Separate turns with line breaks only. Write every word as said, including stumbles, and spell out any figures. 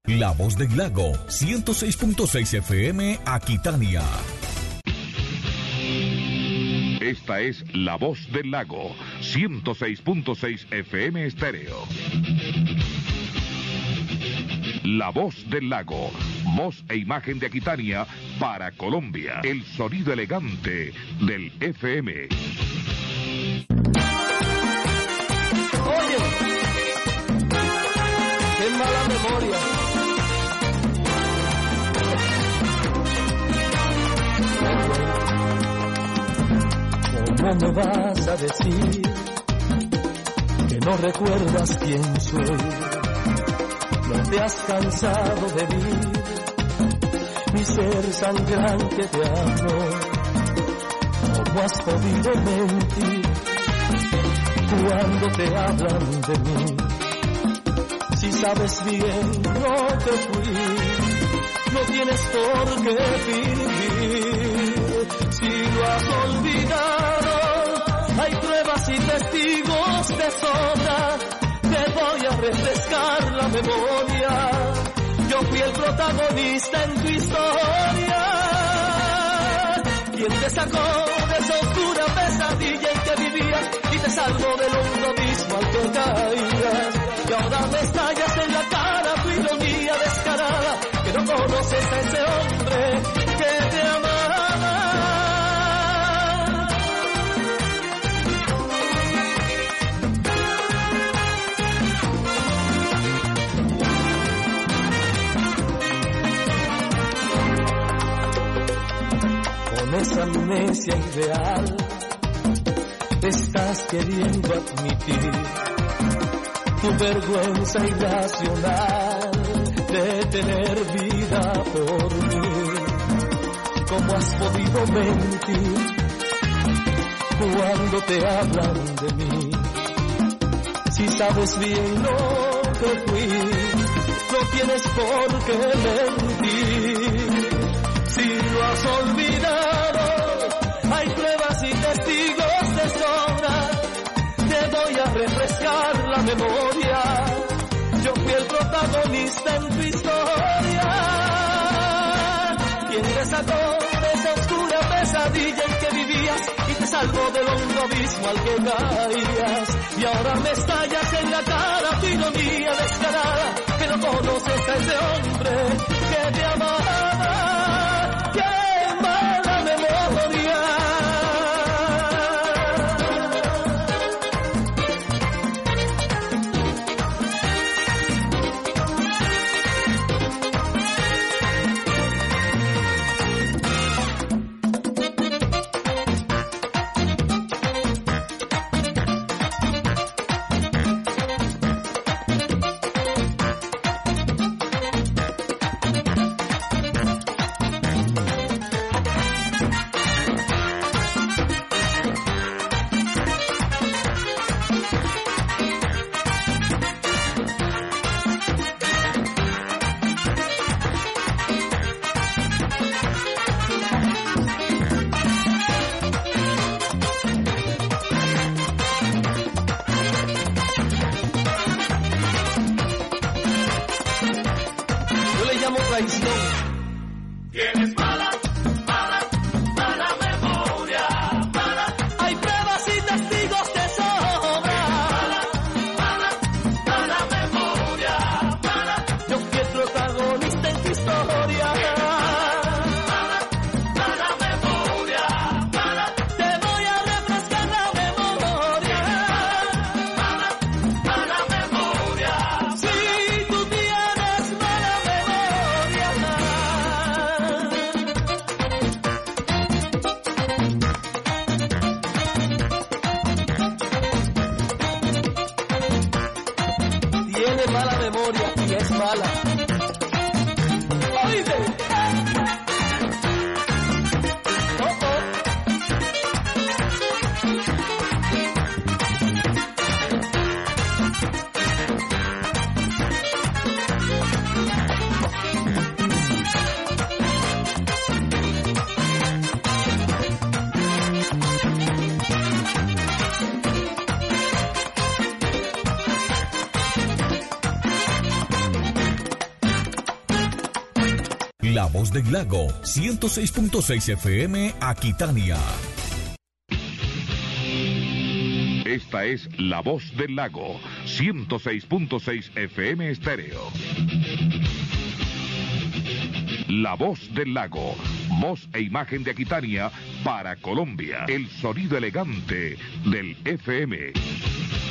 La Voz del Lago, ciento seis punto seis F M, Aquitania.
Esta es La Voz del Lago, ciento seis punto seis F M estéreo. La Voz del Lago, voz e imagen de Aquitania para Colombia. El sonido elegante del F M.
Oye, qué mala memoria. ¿Cómo me vas a decir que no recuerdas quién soy? No te has cansado de mí, mi ser sangrante de amor. ¿Cómo has podido mentir cuando te hablan de mí? Si sabes bien lo que fui, no tienes por qué fingir. Si lo has olvidado, hay pruebas y testigos de sobra. Te voy a refrescar la memoria. Yo fui el protagonista en tu historia. Quien te sacó de esa oscura pesadilla en que vivías y te salvó del hondo abismo al que caías. Y ahora me estallas en la cara tu ironía descarada, que no conoces a ese hombre que te amaba. Con esa amnesia ideal te estás queriendo admitir tu vergüenza irracional de tener vida por mí. ¿Cómo has podido mentir cuando te hablan de mí? Si sabes bien lo que fui, no tienes por qué mentir. Si lo has olvidado, hay pruebas y testigos de sobra. Te voy a refrescar la memoria. Yo fui el protagonista en tu historia. Quien te sacó de esa oscura pesadilla en que vivías y te salvó del hondo abismo al que caías. Y ahora me estallas en la cara tu ironía descarada, que no conoces a ese hombre que te amaba. ¡Qué mala memoria!
La Voz del Lago, ciento seis punto seis F M, Aquitania.
Esta es La Voz del Lago, ciento seis punto seis F M estéreo. La Voz del Lago, voz e imagen de Aquitania para Colombia. El sonido elegante del F M.